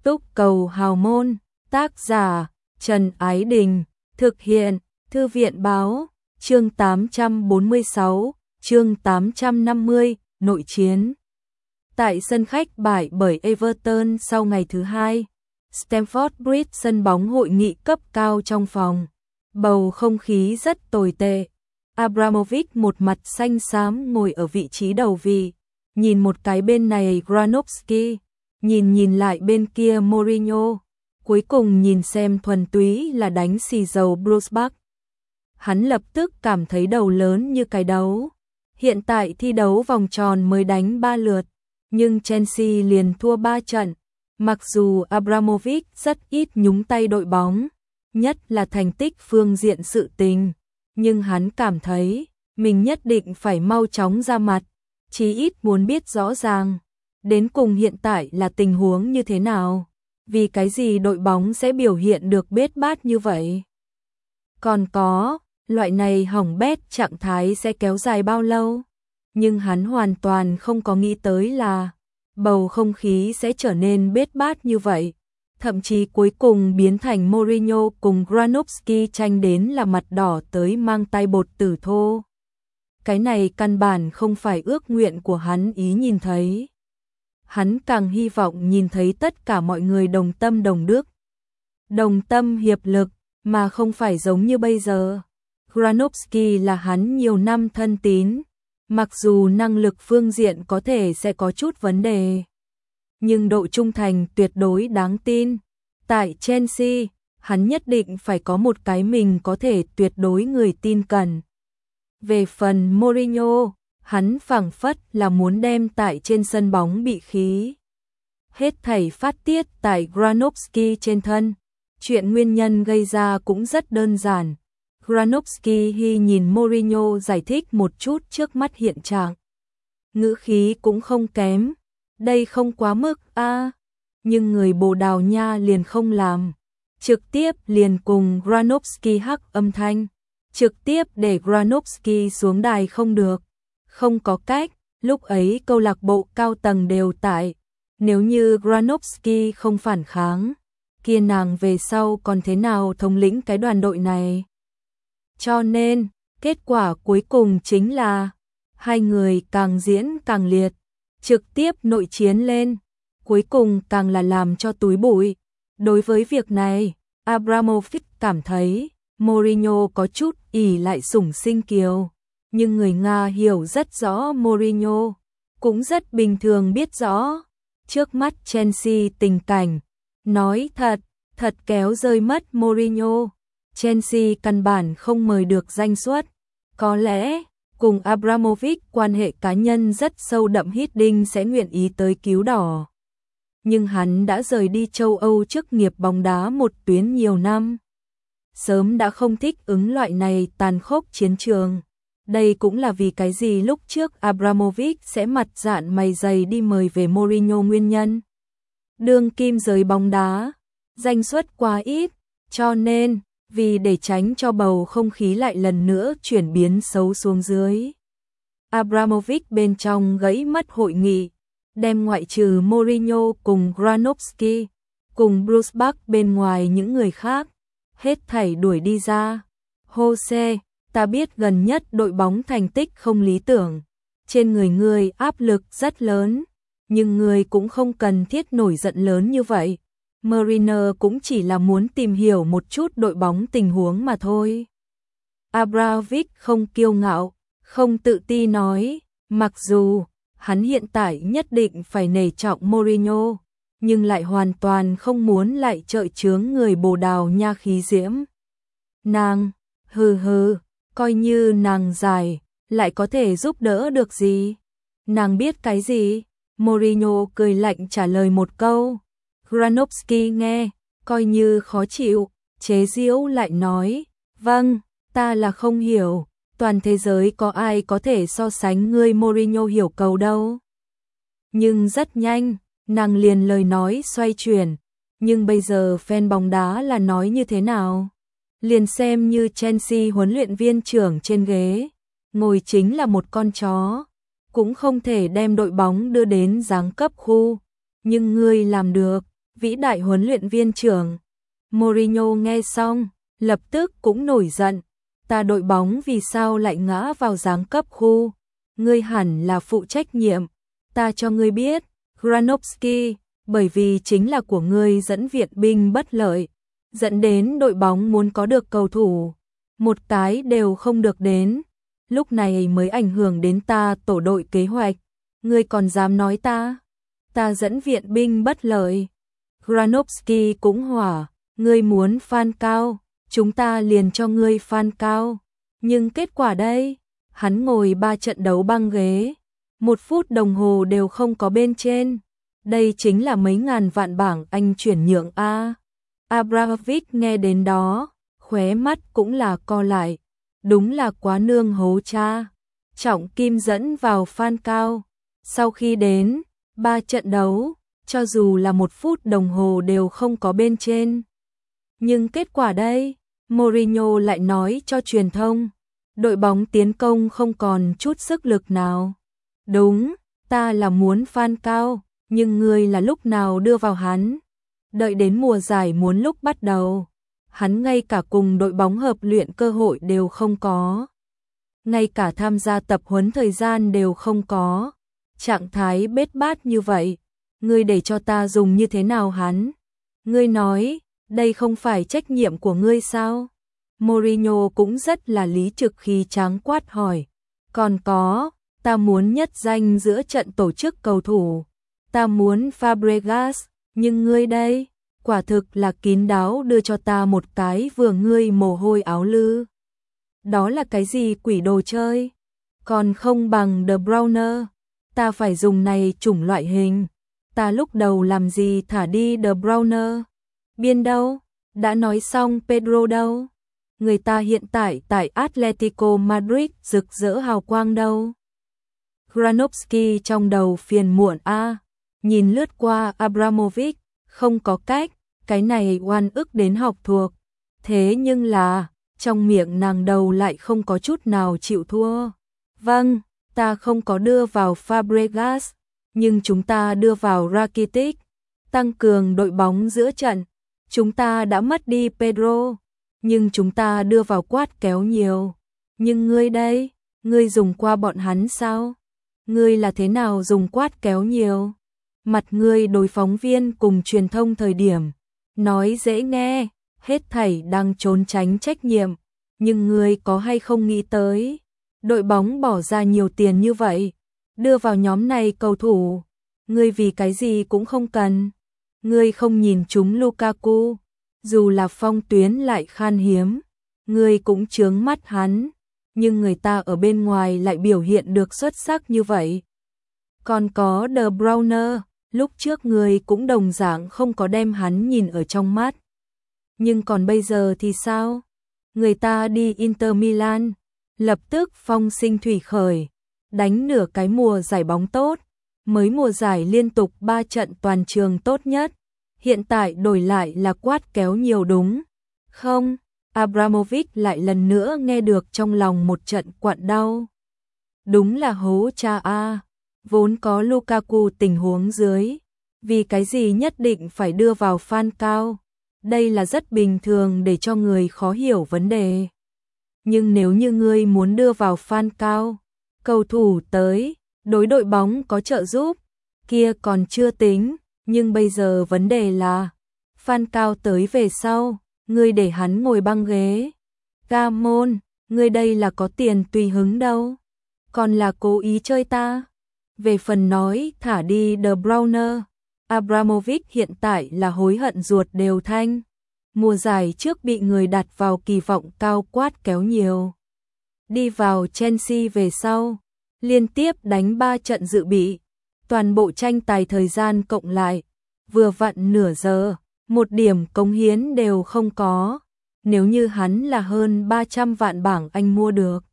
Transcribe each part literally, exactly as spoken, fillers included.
Túc cầu hào môn, tác giả Trần Ái Đình, thực hiện Thư viện báo, chương tám trăm bốn mươi sáu, chương tám trăm năm mươi, nội chiến. Tại sân khách bại bởi Everton sau ngày thứ hai, Stamford Bridge, sân bóng hội nghị cấp cao trong phòng, bầu không khí rất tồi tệ. Abramovich một mặt xanh xám ngồi ở vị trí đầu vị, nhìn một cái bên này Granovsky, nhìn nhìn lại bên kia Mourinho, cuối cùng nhìn xem thuần túy là đánh xì dầu Bruce Buck. Hắn lập tức cảm thấy đầu lớn như cái đấu. Hiện tại thi đấu vòng tròn mới đánh ba lượt, nhưng Chelsea liền thua ba trận. Mặc dù Abramovich rất ít nhúng tay đội bóng, nhất là thành tích phương diện sự tình, nhưng hắn cảm thấy mình nhất định phải mau chóng ra mặt, chí ít muốn biết rõ ràng đến cùng hiện tại là tình huống như thế nào, vì cái gì đội bóng sẽ biểu hiện được bết bát như vậy. Còn có, loại này hỏng bét trạng thái sẽ kéo dài bao lâu, nhưng hắn hoàn toàn không có nghĩ tới là bầu không khí sẽ trở nên bết bát như vậy, thậm chí cuối cùng biến thành Mourinho cùng Granovsky tranh đến là mặt đỏ tới mang tay bột tử thô. Cái này căn bản không phải ước nguyện của hắn ý nhìn thấy. Hắn càng hy vọng nhìn thấy tất cả mọi người đồng tâm đồng đức, đồng tâm hiệp lực, mà không phải giống như bây giờ. Granovsky là hắn nhiều năm thân tín, mặc dù năng lực phương diện có thể sẽ có chút vấn đề, nhưng độ trung thành tuyệt đối đáng tin. Tại Chelsea, hắn nhất định phải có một cái mình có thể tuyệt đối người tin cẩn. Về phần Mourinho, hắn phảng phất là muốn đem tại trên sân bóng bị khí. Hết thảy phát tiết tại Granovsky trên thân. Chuyện nguyên nhân gây ra cũng rất đơn giản. Granovsky hi nhìn Mourinho giải thích một chút trước mắt hiện trạng. Ngữ khí cũng không kém. Đây không quá mức a à. Nhưng người Bồ Đào Nha liền không làm. Trực tiếp liền cùng Granovsky hắc âm thanh. Trực tiếp để Granovsky xuống đài không được. Không có cách, lúc ấy câu lạc bộ cao tầng đều tại. Nếu như Granovsky không phản kháng, kia nàng về sau còn thế nào thống lĩnh cái đoàn đội này. Cho nên, kết quả cuối cùng chính là hai người càng diễn càng liệt, trực tiếp nội chiến lên, cuối cùng càng là làm cho túi bụi. Đối với việc này, Abramovich cảm thấy Mourinho có chút ỷ lại sủng sinh kiều, nhưng người Nga hiểu rất rõ Mourinho, cũng rất bình thường biết rõ trước mắt Chelsea tình cảnh. Nói thật, thật kéo rơi mất Mourinho, Chelsea căn bản không mời được danh suất. Có lẽ, cùng Abramovich quan hệ cá nhân rất sâu đậm, Hiddink sẽ nguyện ý tới cứu đỏ. Nhưng hắn đã rời đi châu Âu chức nghiệp bóng đá một tuyến nhiều năm. Sớm đã không thích ứng loại này tàn khốc chiến trường. Đây cũng là vì cái gì lúc trước Abramovich sẽ mặt dạn mày dày đi mời về Mourinho nguyên nhân. Đương kim giới bóng đá, danh suất quá ít, cho nên, vì để tránh cho bầu không khí lại lần nữa chuyển biến xấu xuống dưới, Abramovich bên trong gãy mất hội nghị, đem ngoại trừ Mourinho cùng Granovsky, cùng Bruce Buck bên ngoài những người khác, hết thảy đuổi đi ra. Jose, ta biết gần nhất đội bóng thành tích không lý tưởng, trên người ngươi áp lực rất lớn, nhưng ngươi cũng không cần thiết nổi giận lớn như vậy. Mourinho cũng chỉ là muốn tìm hiểu một chút đội bóng tình huống mà thôi. Abramovich không kiêu ngạo, không tự ti nói, mặc dù hắn hiện tại nhất định phải nể trọng Mourinho, nhưng lại hoàn toàn không muốn lại trợ chướng người Bồ Đào Nha khí diễm. Nàng, hừ hừ, coi như nàng giải, lại có thể giúp đỡ được gì? Nàng biết cái gì? Mourinho cười lạnh trả lời một câu. Granovsky nghe, coi như khó chịu, chế giễu lại nói, vâng, ta là không hiểu, toàn thế giới có ai có thể so sánh ngươi Mourinho hiểu cầu đâu. Nhưng rất nhanh, nàng liền lời nói xoay chuyển, nhưng bây giờ fan bóng đá là nói như thế nào? Liền xem như Chelsea huấn luyện viên trưởng trên ghế, ngồi chính là một con chó, cũng không thể đem đội bóng đưa đến giáng cấp khu, nhưng ngươi làm được. vĩ đại huấn luyện viên trưởng. Mourinho nghe xong, lập tức cũng nổi giận. Ta đội bóng vì sao lại ngã vào giáng cấp khu? Ngươi hẳn là phụ trách nhiệm. Ta cho ngươi biết, Granovsky, bởi vì chính là của ngươi dẫn viện binh bất lợi, dẫn đến đội bóng muốn có được cầu thủ, một cái đều không được đến. Lúc này mới ảnh hưởng đến ta tổ đội kế hoạch. Ngươi còn dám nói ta? Ta dẫn viện binh bất lợi. Granovsky cũng hỏa, ngươi muốn fan cao, chúng ta liền cho ngươi fan cao. Nhưng kết quả đây, hắn ngồi ba trận đấu băng ghế, một phút đồng hồ đều không có bên trên. Đây chính là mấy ngàn vạn bảng Anh chuyển nhượng a. Abramovich nghe đến đó, khóe mắt cũng là co lại. Đúng là quá nương hố cha. Trọng kim dẫn vào fan cao. Sau khi đến, ba trận đấu, cho dù là một phút đồng hồ đều không có bên trên. Nhưng kết quả đây, Mourinho lại nói cho truyền thông, đội bóng tiến công không còn chút sức lực nào. Đúng, ta là muốn fan cao, nhưng ngươi là lúc nào đưa vào hắn? Đợi đến mùa giải muốn lúc bắt đầu, hắn ngay cả cùng đội bóng hợp luyện cơ hội đều không có. Ngay cả tham gia tập huấn thời gian đều không có. Trạng thái bết bát như vậy, ngươi để cho ta dùng như thế nào hắn? Ngươi nói, đây không phải trách nhiệm của ngươi sao? Mourinho cũng rất là lý trực khi tráng quát hỏi. Còn có, ta muốn nhất danh giữa trận tổ chức cầu thủ. Ta muốn Fabregas, nhưng ngươi đây, quả thực là kín đáo đưa cho ta một cái vừa ngươi mồ hôi áo lư. Đó là cái gì quỷ đồ chơi? Còn không bằng De Bruyne. Ta phải dùng này chủng loại hình. Ta lúc đầu làm gì thả đi De Bruyne? Biên đâu? Đã nói xong Pedro đâu? Người ta hiện tại tại Atletico Madrid rực rỡ hào quang đâu? Granovsky trong đầu phiền muộn a, nhìn lướt qua Abramovich, không có cách, cái này oan ức đến học thuộc. Thế nhưng là, trong miệng nàng đầu lại không có chút nào chịu thua. Vâng, ta không có đưa vào Fabregas, nhưng chúng ta đưa vào Rakitic, tăng cường đội bóng giữa trận. Chúng ta đã mất đi Pedro, nhưng chúng ta đưa vào quát kéo nhiều. Nhưng ngươi đây, ngươi dùng qua bọn hắn sao? Ngươi là thế nào dùng quát kéo nhiều? Mặt ngươi đối phóng viên cùng truyền thông thời điểm, nói dễ nghe, hết thảy đang trốn tránh trách nhiệm, nhưng ngươi có hay không nghĩ tới, đội bóng bỏ ra nhiều tiền như vậy, đưa vào nhóm này cầu thủ, ngươi vì cái gì cũng không cần. Ngươi không nhìn chúng Lukaku, dù là phong tuyến lại khan hiếm, ngươi cũng chướng mắt hắn, nhưng người ta ở bên ngoài lại biểu hiện được xuất sắc như vậy. Còn có De Bruyne, lúc trước ngươi cũng đồng dạng không có đem hắn nhìn ở trong mắt. Nhưng còn bây giờ thì sao? Người ta đi Inter Milan, lập tức phong sinh thủy khởi, đánh nửa cái mùa giải bóng tốt, mới mùa giải liên tục ba trận toàn trường tốt nhất. Hiện tại đổi lại là quát kéo nhiều đúng không? Abramovich lại lần nữa nghe được trong lòng một trận quặn đau. Đúng là hố cha a, vốn có Lukaku tình huống dưới, vì cái gì nhất định phải đưa vào fan cao? Đây là rất bình thường để cho người khó hiểu vấn đề. Nhưng nếu như ngươi muốn đưa vào fan cao, cầu thủ tới, đối đội bóng có trợ giúp, kia còn chưa tính. Nhưng bây giờ vấn đề là, fan cao tới về sau, ngươi để hắn ngồi băng ghế. Gamon, ngươi đây là có tiền tùy hứng đâu, còn là cố ý chơi ta. Về phần nói thả đi De Bruyne, Abramovich hiện tại là hối hận ruột đều thanh. Mùa giải trước bị người đặt vào kỳ vọng cao quát kéo nhiều. Đi vào Chelsea về sau, liên tiếp đánh ba trận dự bị. Toàn bộ tranh tài thời gian cộng lại, vừa vặn nửa giờ, một điểm cống hiến đều không có. Nếu như hắn là hơn ba trăm vạn bảng Anh mua được,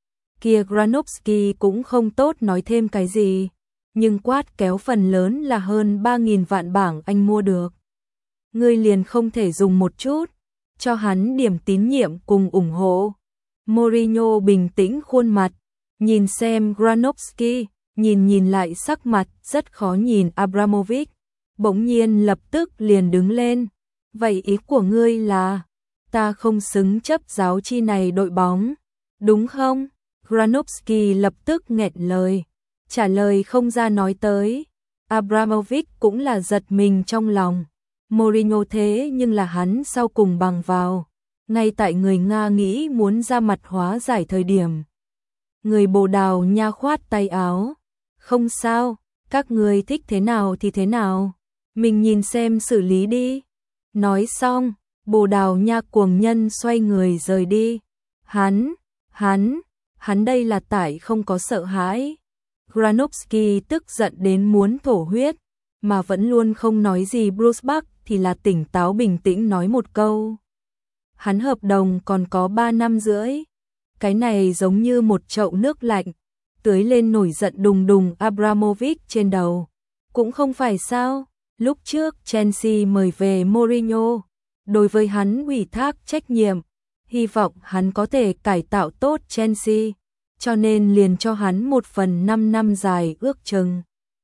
kia Granovsky cũng không tốt nói thêm cái gì. Nhưng quát kéo phần lớn là hơn ba nghìn vạn bảng Anh mua được. Ngươi liền không thể dùng một chút, cho hắn điểm tín nhiệm cùng ủng hộ. Mourinho bình tĩnh khuôn mặt, nhìn xem Granovsky. Nhìn nhìn lại sắc mặt rất khó nhìn Abramovich, bỗng nhiên lập tức liền đứng lên. Vậy ý của ngươi là, ta không xứng chấp giáo chi này đội bóng, đúng không? Granovsky lập tức nghẹn lời, trả lời không ra nói tới. Abramovich cũng là giật mình trong lòng. Mourinho thế nhưng là hắn sau cùng bằng vào. Ngay tại người Nga nghĩ muốn ra mặt hóa giải thời điểm. Người Bồ Đào Nha khoát tay áo. Không sao, các người thích thế nào thì thế nào. Mình nhìn xem xử lý đi. Nói xong, Bồ Đào Nha cuồng nhân xoay người rời đi. Hắn, hắn, hắn đây là tại không có sợ hãi. Granovsky tức giận đến muốn thổ huyết, mà vẫn luôn không nói gì. Bruce Buck thì là tỉnh táo bình tĩnh nói một câu. Hắn hợp đồng còn có ba năm rưỡi. Cái này giống như một chậu nước lạnh, tưới lên nổi giận đùng đùng Abramovich trên đầu. Cũng không phải sao, lúc trước Chelsea mời về Mourinho, đối với hắn ủy thác trách nhiệm, hy vọng hắn có thể cải tạo tốt Chelsea, cho nên liền cho hắn một phần năm năm dài ước chừng.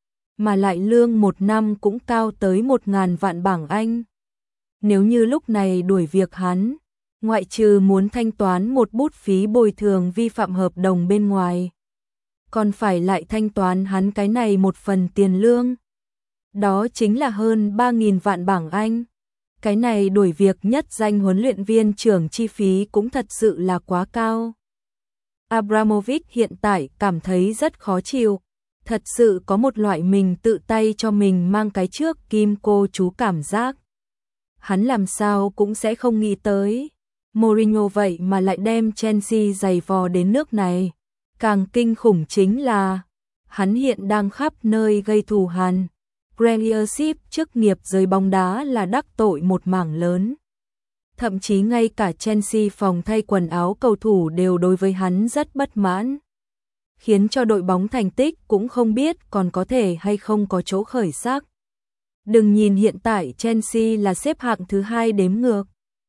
Mà lại lương một năm cũng cao tới một ngàn vạn bảng Anh. Nếu như lúc này đuổi việc hắn, ngoại trừ muốn thanh toán một bút phí bồi thường vi phạm hợp đồng bên ngoài, còn phải lại thanh toán hắn cái này một phần tiền lương. Đó chính là hơn ba nghìn vạn bảng Anh. Cái này đuổi việc nhất danh huấn luyện viên trưởng chi phí cũng thật sự là quá cao. Abramovich hiện tại cảm thấy rất khó chịu. Thật sự có một loại mình tự tay cho mình mang cái trước kim cô chú cảm giác. Hắn làm sao cũng sẽ không nghĩ tới. Mourinho vậy mà lại đem Chelsea giày vò đến nước này. Càng kinh khủng chính là hắn hiện đang khắp nơi gây thù hằn. Premiership chức nghiệp giới bóng đá là đắc tội một mảng lớn. Thậm chí ngay cả Chelsea phòng thay quần áo cầu thủ đều đối với hắn rất bất mãn. Khiến cho đội bóng thành tích cũng không biết còn có thể hay không có chỗ khởi sắc. Đừng nhìn hiện tại Chelsea là xếp hạng thứ hai đếm ngược,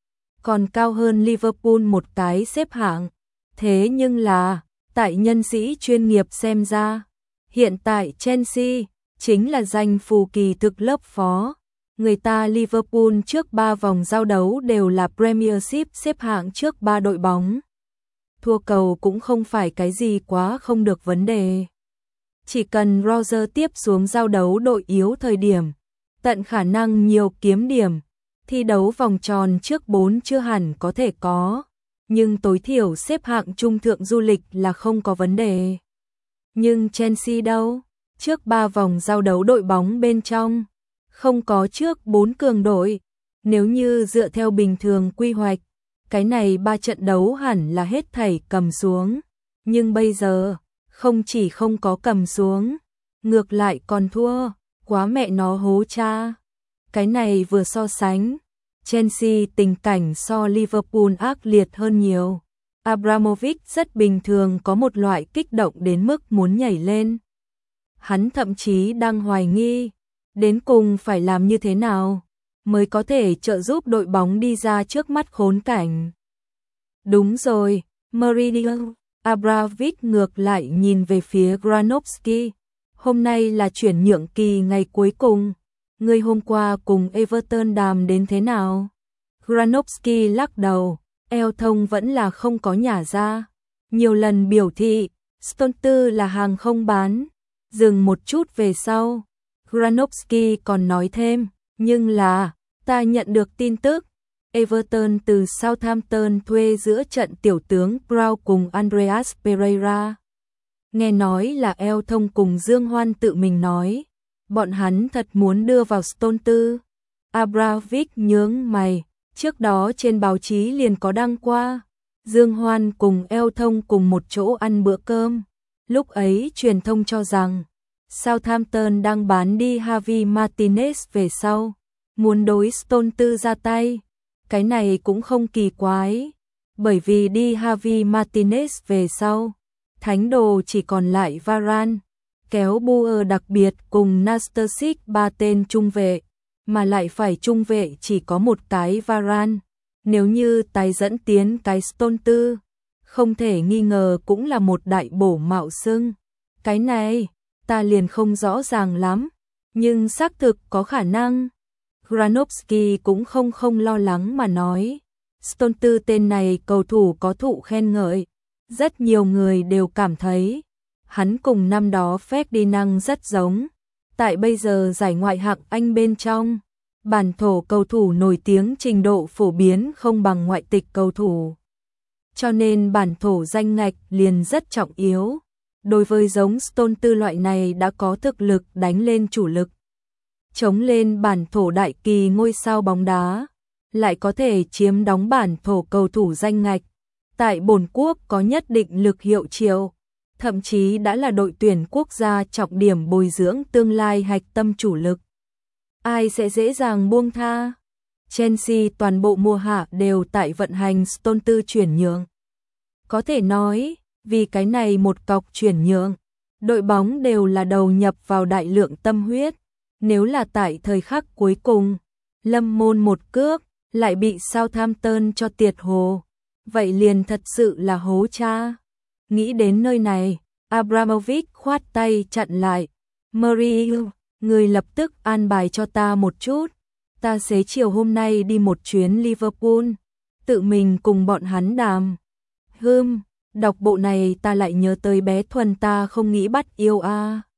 còn cao hơn Liverpool một cái xếp hạng. Thế nhưng là, tại nhân sĩ chuyên nghiệp xem ra, hiện tại Chelsea chính là danh phù kỳ thực lớp phó. Người ta Liverpool trước ba vòng giao đấu đều là Premiership xếp hạng trước ba đội bóng. Thua cầu cũng không phải cái gì quá không được vấn đề. Chỉ cần Roger tiếp xuống giao đấu đội yếu thời điểm, tận khả năng nhiều kiếm điểm, thi đấu vòng tròn trước bốn chưa hẳn có thể có, nhưng tối thiểu xếp hạng trung thượng du lịch là không có vấn đề. Nhưng Chelsea đâu? Trước ba vòng giao đấu đội bóng bên trong, không có trước bốn cường đội. Nếu như dựa theo bình thường quy hoạch, cái này ba trận đấu hẳn là hết thảy cầm xuống. Nhưng bây giờ, không chỉ không có cầm xuống, ngược lại còn thua, quá mẹ nó hố cha. Cái này vừa so sánh, Chelsea tình cảnh so Liverpool ác liệt hơn nhiều. Abramovich rất bình thường có một loại kích động đến mức muốn nhảy lên. Hắn thậm chí đang hoài nghi, đến cùng phải làm như thế nào mới có thể trợ giúp đội bóng đi ra trước mắt khốn cảnh. Đúng rồi, Mourinho. Abramovich ngược lại nhìn về phía Granovsky. Hôm nay là chuyển nhượng kỳ ngày cuối cùng. Người hôm qua cùng Everton đàm đến thế nào? Granovsky lắc đầu. Eo thông vẫn là không có nhả ra. Nhiều lần biểu thị, Stones tư là hàng không bán. Dừng một chút về sau. Granovsky còn nói thêm, nhưng là, ta nhận được tin tức. Everton từ Southampton thuê giữa trận tiểu tướng Brown cùng Andreas Pereira. Nghe nói là Eo thông cùng Dương Hoan tự mình nói, bọn hắn thật muốn đưa vào Stones tư. Abramovich nhướng mày, trước đó trên báo chí liền có đăng qua, Dương Hoan cùng Eo thông cùng một chỗ ăn bữa cơm. Lúc ấy truyền thông cho rằng, Southampton đang bán đi Javi Martinez về sau, muốn đối Stones tư ra tay. Cái này cũng không kỳ quái, bởi vì đi Javi Martinez về sau, thánh đồ chỉ còn lại Varane, kéo Buer đặc biệt cùng Nastasic ba tên trung vệ, mà lại phải trung vệ chỉ có một cái Varane. Nếu như tái dẫn tiến cái Stones tư, không thể nghi ngờ cũng là một đại bổ mạo xưng. Cái này, ta liền không rõ ràng lắm. Nhưng xác thực có khả năng. Granovsky cũng không không lo lắng mà nói. Stolter tên này cầu thủ có thụ khen ngợi. Rất nhiều người đều cảm thấy hắn cùng năm đó Ferdinand rất giống. Tại bây giờ giải ngoại hạng Anh bên trong, bản thổ cầu thủ nổi tiếng trình độ phổ biến không bằng ngoại tịch cầu thủ. Cho nên bản thổ danh ngạch liền rất trọng yếu. Đối với giống Stolter loại này đã có thực lực đánh lên chủ lực, chống lên bản thổ đại kỳ ngôi sao bóng đá, lại có thể chiếm đóng bản thổ cầu thủ danh ngạch. Tại bổn quốc có nhất định lực hiệu triệu, thậm chí đã là đội tuyển quốc gia trọng điểm bồi dưỡng tương lai hạch tâm chủ lực. Ai sẽ dễ dàng buông tha? Chelsea toàn bộ mùa hạ đều tại vận hành Stolter chuyển nhượng. Có thể nói, vì cái này một cọc chuyển nhượng, đội bóng đều là đầu nhập vào đại lượng tâm huyết. Nếu là tại thời khắc cuối cùng, lâm môn một cước, lại bị Southampton cho tiệt hồ, vậy liền thật sự là hố cha. Nghĩ đến nơi này, Abramovich khoát tay chặn lại. Mourinho, người lập tức an bài cho ta một chút. Ta xế chiều hôm nay đi một chuyến Liverpool, tự mình cùng bọn hắn đàm. Hừm, đọc bộ này ta lại nhớ tới bé Thuần ta không nghĩ bắt yêu a. À.